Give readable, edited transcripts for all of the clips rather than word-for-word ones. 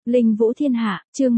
Linh Vũ Thiên Hạ, chương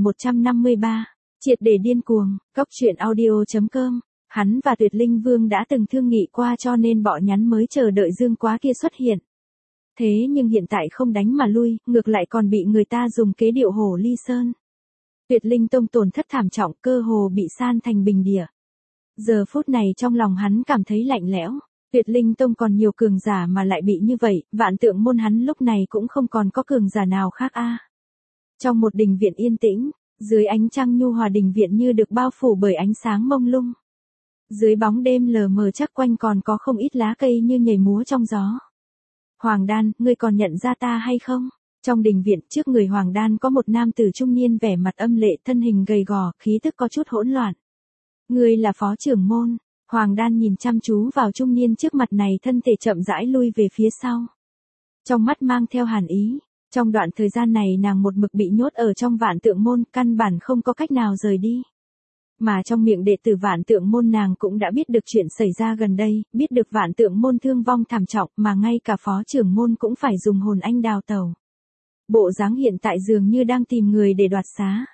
1153. Triệt để điên cuồng, Cốc truyện audio.com. Hắn và Tuyệt Linh Vương đã từng thương nghị qua cho nên bỏ nhắn mới chờ đợi Dương Quá kia xuất hiện. Thế nhưng hiện tại không đánh mà lui, ngược lại còn bị người ta dùng kế điệu Hồ Ly Sơn. Tuyệt Linh Tông tổn thất thảm trọng, cơ hồ bị san thành bình địa. Giờ phút này trong lòng hắn cảm thấy lạnh lẽo. Tuyệt Linh Tông còn nhiều cường giả mà lại bị như vậy, Vạn Tượng môn hắn lúc này cũng không còn có cường giả nào khác a. Trong một đình viện yên tĩnh, dưới ánh trăng nhu hòa đình viện như được bao phủ bởi ánh sáng mông lung. Dưới bóng đêm lờ mờ chắc quanh còn có không ít lá cây như nhảy múa trong gió. Hoàng Đan, ngươi còn nhận ra ta hay không? Trong đình viện trước người Hoàng Đan có một nam tử trung niên vẻ mặt âm lệ, thân hình gầy gò, khí tức có chút hỗn loạn. Ngươi là phó trưởng môn. Hoàng Đan nhìn chăm chú vào trung niên trước mặt này, thân thể chậm rãi lui về phía sau. Trong mắt mang theo hàn ý. Trong đoạn thời gian này nàng một mực bị nhốt ở trong Vạn Tượng môn, căn bản không có cách nào rời đi. Mà trong miệng đệ tử Vạn Tượng môn nàng cũng đã biết được chuyện xảy ra gần đây, biết được Vạn Tượng môn thương vong thảm trọng mà ngay cả phó trưởng môn cũng phải dùng hồn anh đào tẩu. Bộ dáng hiện tại dường như đang tìm người để đoạt xá.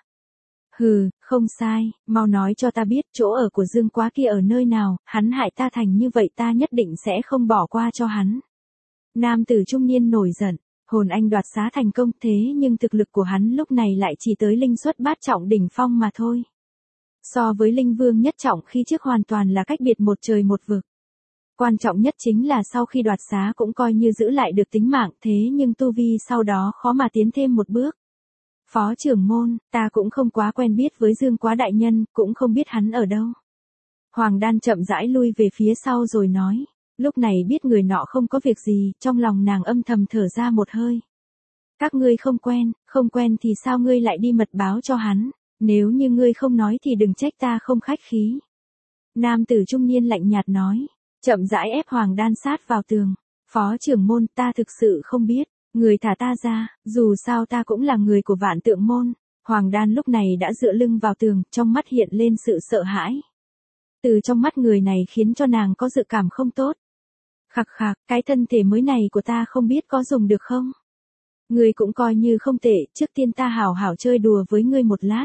Hừ, không sai, mau nói cho ta biết chỗ ở của Dương Quá kia ở nơi nào, hắn hại ta thành như vậy ta nhất định sẽ không bỏ qua cho hắn. Nam tử trung niên nổi giận, hồn anh đoạt xá thành công thế nhưng thực lực của hắn lúc này lại chỉ tới linh xuất bát trọng đỉnh phong mà thôi. So với linh vương nhất trọng khi trước hoàn toàn là cách biệt một trời một vực. Quan trọng nhất chính là sau khi đoạt xá cũng coi như giữ lại được tính mạng thế nhưng tu vi sau đó khó mà tiến thêm một bước. Phó trưởng môn, ta cũng không quá quen biết với Dương Quá đại nhân, cũng không biết hắn ở đâu. Hoàng Đan chậm rãi lui về phía sau rồi nói. Lúc này biết người nọ không có việc gì, trong lòng nàng âm thầm thở ra một hơi. Các ngươi không quen thì sao ngươi lại đi mật báo cho hắn, nếu như ngươi không nói thì đừng trách ta không khách khí. Nam tử trung niên lạnh nhạt nói, chậm rãi ép Hoàng Đan sát vào tường. Phó trưởng môn, ta thực sự không biết, người thả ta ra, dù sao ta cũng là người của Vạn Tượng môn. Hoàng Đan lúc này đã dựa lưng vào tường, trong mắt hiện lên sự sợ hãi. Từ trong mắt người này khiến cho nàng có dự cảm không tốt. Khặc khặc, cái thân thể mới này của ta không biết có dùng được không? Ngươi cũng coi như không tệ, trước tiên ta hảo hảo chơi đùa với ngươi một lát.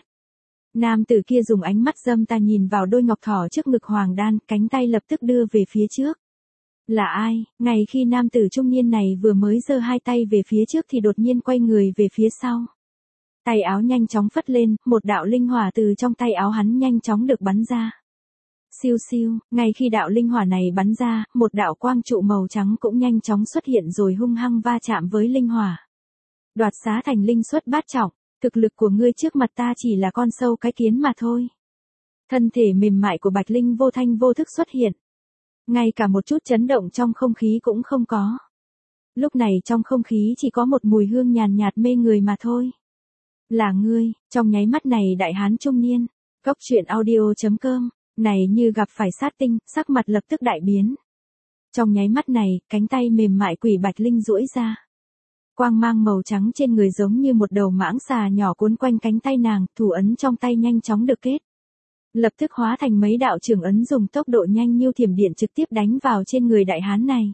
Nam tử kia dùng ánh mắt dâm ta nhìn vào đôi ngọc thỏ trước ngực Hoàng Đan, cánh tay lập tức đưa về phía trước. Là ai? Ngay khi nam tử trung niên này vừa mới giơ hai tay về phía trước thì đột nhiên quay người về phía sau. Tay áo nhanh chóng phất lên, một đạo linh hỏa từ trong tay áo hắn nhanh chóng được bắn ra. Siêu siêu, ngay khi đạo linh hỏa này bắn ra, một đạo quang trụ màu trắng cũng nhanh chóng xuất hiện rồi hung hăng va chạm với linh hỏa. Đoạt xá thành linh xuất bát trọng, thực lực của ngươi trước mặt ta chỉ là con sâu cái kiến mà thôi. Thân thể mềm mại của Bạch Linh vô thanh vô thức xuất hiện. Ngay cả một chút chấn động trong không khí cũng không có. Lúc này trong không khí chỉ có một mùi hương nhàn nhạt mê người mà thôi. Là ngươi, trong nháy mắt này đại hán trung niên, Cốc truyện audio.com. Này như gặp phải sát tinh, sắc mặt lập tức đại biến. Trong nháy mắt này, cánh tay mềm mại quỷ Bạch Linh duỗi ra. Quang mang màu trắng trên người giống như một đầu mãng xà nhỏ cuốn quanh cánh tay nàng, thủ ấn trong tay nhanh chóng được kết. Lập tức hóa thành mấy đạo trường ấn dùng tốc độ nhanh như thiểm điện trực tiếp đánh vào trên người đại hán này.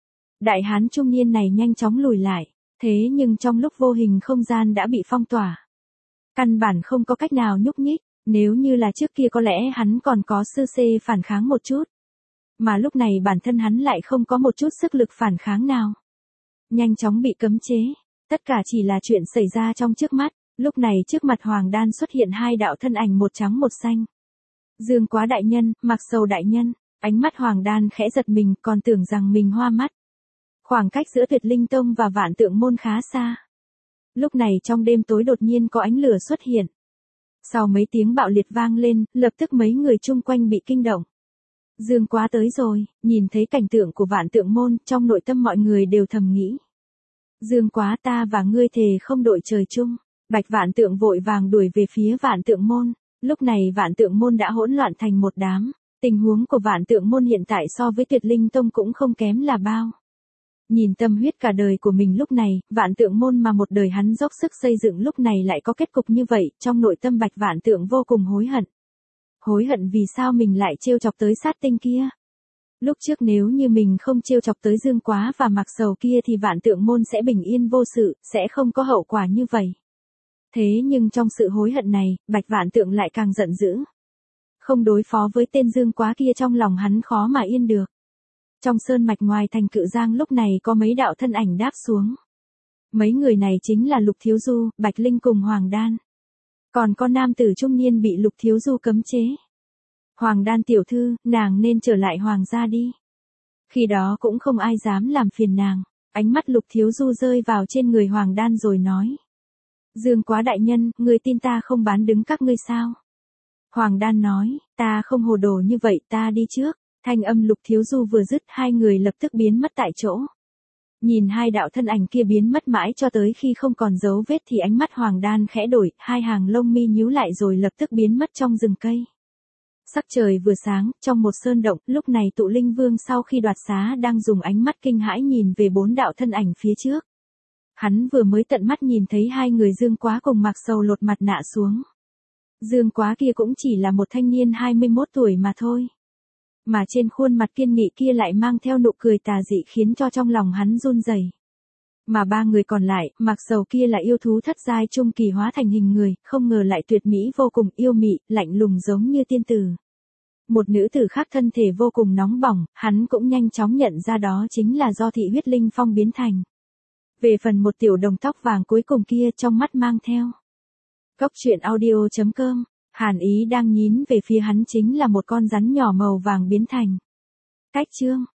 Đại hán trung niên này nhanh chóng lùi lại, thế nhưng trong lúc vô hình không gian đã bị phong tỏa. Căn bản không có cách nào nhúc nhích. Nếu như là trước kia có lẽ hắn còn có sư xê phản kháng một chút. Mà lúc này bản thân hắn lại không có một chút sức lực phản kháng nào. Nhanh chóng bị cấm chế. Tất cả chỉ là chuyện xảy ra trong trước mắt. Lúc này trước mặt Hoàng Đan xuất hiện hai đạo thân ảnh một trắng một xanh. Dương Quá đại nhân, Mặc Sầu đại nhân. Ánh mắt Hoàng Đan khẽ giật mình còn tưởng rằng mình hoa mắt. Khoảng cách giữa Tuyệt Linh Tông và Vạn Tượng môn khá xa. Lúc này trong đêm tối đột nhiên có ánh lửa xuất hiện. Sau mấy tiếng bạo liệt vang lên, lập tức mấy người chung quanh bị kinh động. Dương Quá tới rồi, nhìn thấy cảnh tượng của Vạn Tượng môn, trong nội tâm mọi người đều thầm nghĩ. Dương Quá, ta và ngươi thề không đội trời chung. Bạch Vạn Tượng vội vàng đuổi về phía Vạn Tượng môn. Lúc này Vạn Tượng môn đã hỗn loạn thành một đám. Tình huống của Vạn Tượng môn hiện tại so với Tuyệt Linh Tông cũng không kém là bao. Nhìn tâm huyết cả đời của mình lúc này, Vạn Tượng môn mà một đời hắn dốc sức xây dựng lúc này lại có kết cục như vậy, trong nội tâm Bạch Vạn Tượng vô cùng hối hận. Hối hận vì sao mình lại trêu chọc tới sát tinh kia. Lúc trước nếu như mình không trêu chọc tới Dương Quá và Mặc Sầu kia thì Vạn Tượng môn sẽ bình yên vô sự, sẽ không có hậu quả như vậy. Thế nhưng trong sự hối hận này, Bạch Vạn Tượng lại càng giận dữ. Không đối phó với tên Dương Quá kia trong lòng hắn khó mà yên được. Trong sơn mạch ngoài thành Cự Giang lúc này có mấy đạo thân ảnh đáp xuống. Mấy người này chính là Lục Thiếu Du, Bạch Linh cùng Hoàng Đan. Còn con nam tử trung niên bị Lục Thiếu Du cấm chế. Hoàng Đan tiểu thư, nàng nên trở lại Hoàng gia đi. Khi đó cũng không ai dám làm phiền nàng. Ánh mắt Lục Thiếu Du rơi vào trên người Hoàng Đan rồi nói. Dương Quá đại nhân, người tin ta không bán đứng các ngươi sao? Hoàng Đan nói, ta không hồ đồ như vậy, ta đi trước. Thanh âm Lục Thiếu Du vừa dứt, hai người lập tức biến mất tại chỗ. Nhìn hai đạo thân ảnh kia biến mất mãi cho tới khi không còn dấu vết thì ánh mắt Hoàng Đan khẽ đổi, hai hàng lông mi nhíu lại rồi lập tức biến mất trong rừng cây. Sắc trời vừa sáng, trong một sơn động, lúc này Tụ Linh Vương sau khi đoạt xá đang dùng ánh mắt kinh hãi nhìn về bốn đạo thân ảnh phía trước. Hắn vừa mới tận mắt nhìn thấy hai người Dương Quá cùng Mạc Sầu lột mặt nạ xuống. Dương Quá kia cũng chỉ là một thanh niên 21 tuổi mà thôi. Mà trên khuôn mặt kiên nghị kia lại mang theo nụ cười tà dị khiến cho trong lòng hắn run rẩy. Mà ba người còn lại, Mạc Sầu kia là yêu thú thất giai trung kỳ hóa thành hình người, không ngờ lại tuyệt mỹ vô cùng, yêu mị, lạnh lùng giống như tiên tử. Một nữ tử khác thân thể vô cùng nóng bỏng, hắn cũng nhanh chóng nhận ra đó chính là do Thị Huyết Linh Phong biến thành. Về phần một tiểu đồng tóc vàng cuối cùng kia trong mắt mang theo. Cốc truyện audio.com, Hàn Ý đang nhín về phía hắn chính là một con rắn nhỏ màu vàng biến thành. Cách chương